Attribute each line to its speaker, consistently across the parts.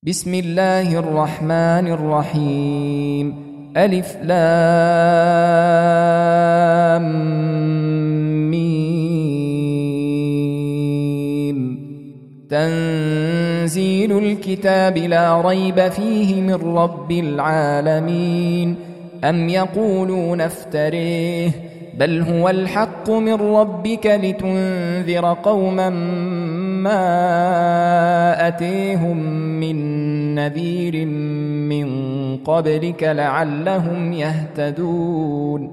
Speaker 1: بسم الله الرحمن الرحيم. ألف لام ميم. تنزيل الكتاب لا ريب فيه من رب العالمين. أم يقولون افتريه بل هو الحق من ربك لتنذر قوما ما أتيهم من نذير من قبلك لعلهم يهتدون.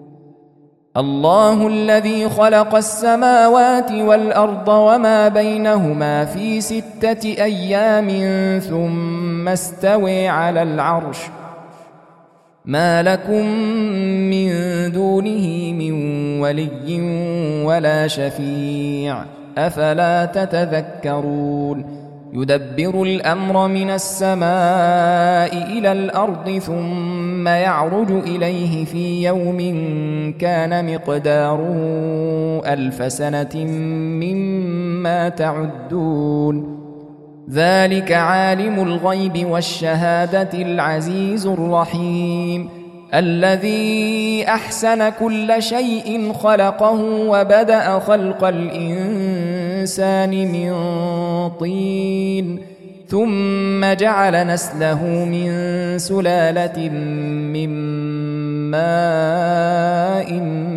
Speaker 1: الله الذي خلق السماوات والأرض وما بينهما في 6 أيام ثم استوى على العرش ما لكم من دونه من ولي ولا شفيع أفلا تتذكرون. يدبر الأمر من السماء إلى الأرض ثم يعرج إليه في يوم كان مقداره 1000 سنة مما تعدون. ذلك عالم الغيب والشهادة العزيز الرحيم الذي أحسن كل شيء خلقه وبدأ خلق الإنسان من طين ثم جعل نسله من سلالة من ماء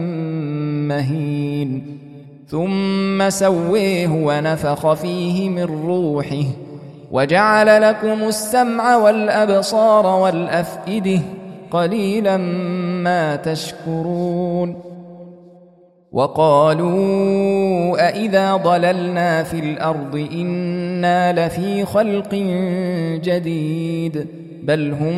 Speaker 1: مهين ثم سويه ونفخ فيه من روحه وجعل لكم السمع والأبصار والأفئدة قليلا ما تشكرون. وقالوا أإذا ضللنا في الأرض إنا لفي خلق جديد بل هم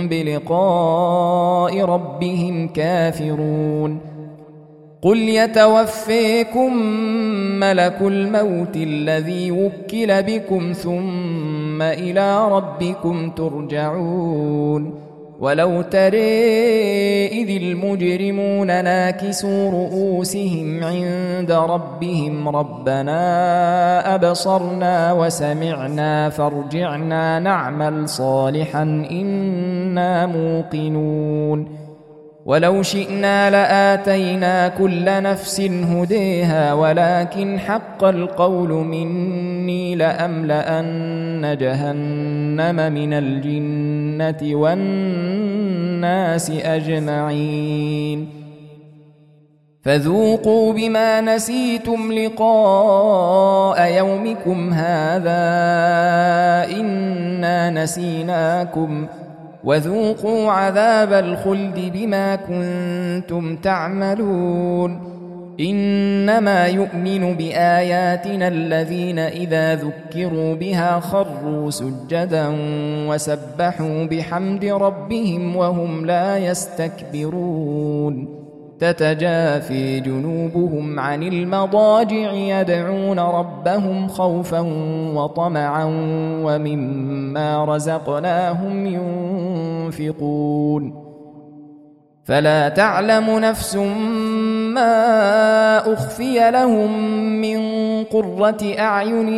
Speaker 1: بلقاء ربهم كافرون. قل يتوفيكم ملك الموت الذي وكل بكم ثم إلى ربكم ترجعون. ولو ترى إذ المجرمون ناكسوا رؤوسهم عند ربهم ربنا أبصرنا وسمعنا فارجعنا نعمل صالحا إنا موقنون. ولو شئنا لآتينا كل نفس هديها ولكن حق القول مني لأملأن جهنم من الجنة والناس أجمعين. فذوقوا بما نسيتم لقاء يومكم هذا إنا نسيناكم وذوقوا عذاب الخلد بما كنتم تعملون. إنما يؤمن بآياتنا الذين إذا ذكروا بها خروا سجدا وسبحوا بحمد ربهم وهم لا يستكبرون. تتجافي جنوبهم عن المضاجع يدعون ربهم خوفا وطمعا ومما رزقناهم ينفقون. فلا تعلم نفس ما أخفي لهم من قرة أعين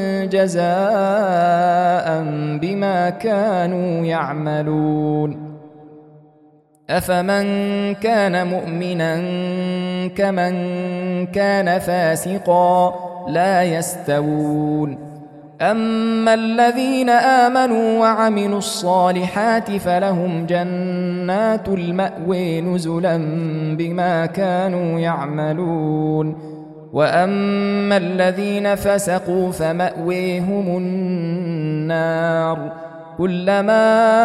Speaker 1: جزاء بما كانوا يعملون. أفمن كان مؤمنا كمن كان فاسقا لا يستوون. أما الذين آمنوا وعملوا الصالحات فلهم جنات المأوى نزلا بما كانوا يعملون. وأما الذين فسقوا فمأويهم النار كلما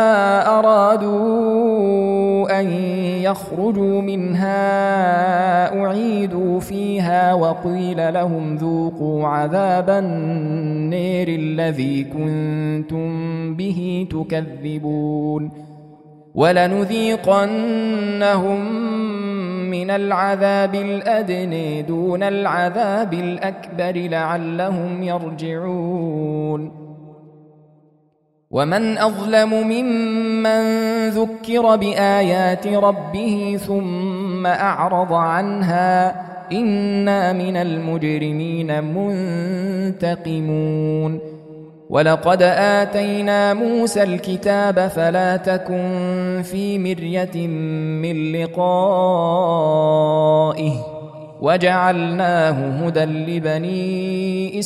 Speaker 1: أرادوا أن يخرجوا منها أعيدوا فيها وقيل لهم ذوقوا عذاب النار الذي كنتم به تكذبون. ولنذيقنهم من العذاب الأدنى دون العذاب الأكبر لعلهم يرجعون. ومن أظلم ممن ذكر بآيات ربه ثم أعرض عنها إنا من المجرمين منتقمون. ولقد آتينا موسى الكتاب فلا تكن في مرية من لقائه وجعلناه هدى لبني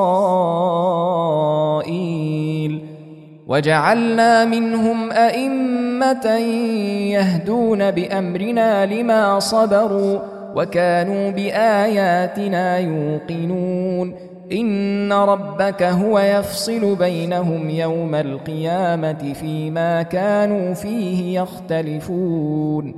Speaker 1: إسرائيل وجعلنا منهم أئمة يهدون بأمرنا لما صبروا وكانوا بآياتنا يوقنون إن ربك هو يفصل بينهم يوم القيامة فيما كانوا فيه يختلفون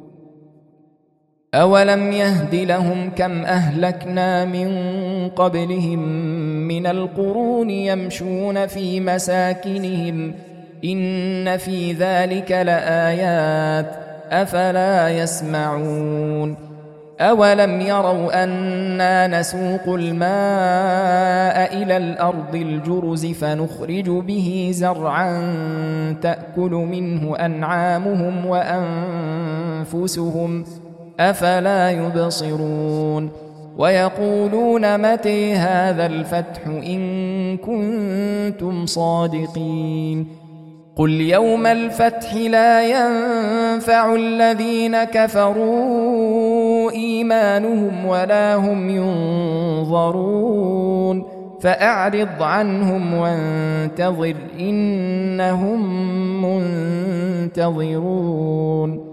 Speaker 1: أولم يهد لهم كم أهلكنا من قبلهم من القرون يمشون في مساكنهم إن في ذلك لآيات أفلا يسمعون أولم يروا أنا نسوق الماء إلى الأرض الجرز فنخرج به زرعا تأكل منه أنعامهم وأنفسهم أفلا يبصرون ويقولون متى هذا الفتح إن كنتم صادقين قل يوم الفتح لا ينفع الذين كفروا إيمانهم ولا هم ينظرون فأعرض عنهم وانتظر إنهم منتظرون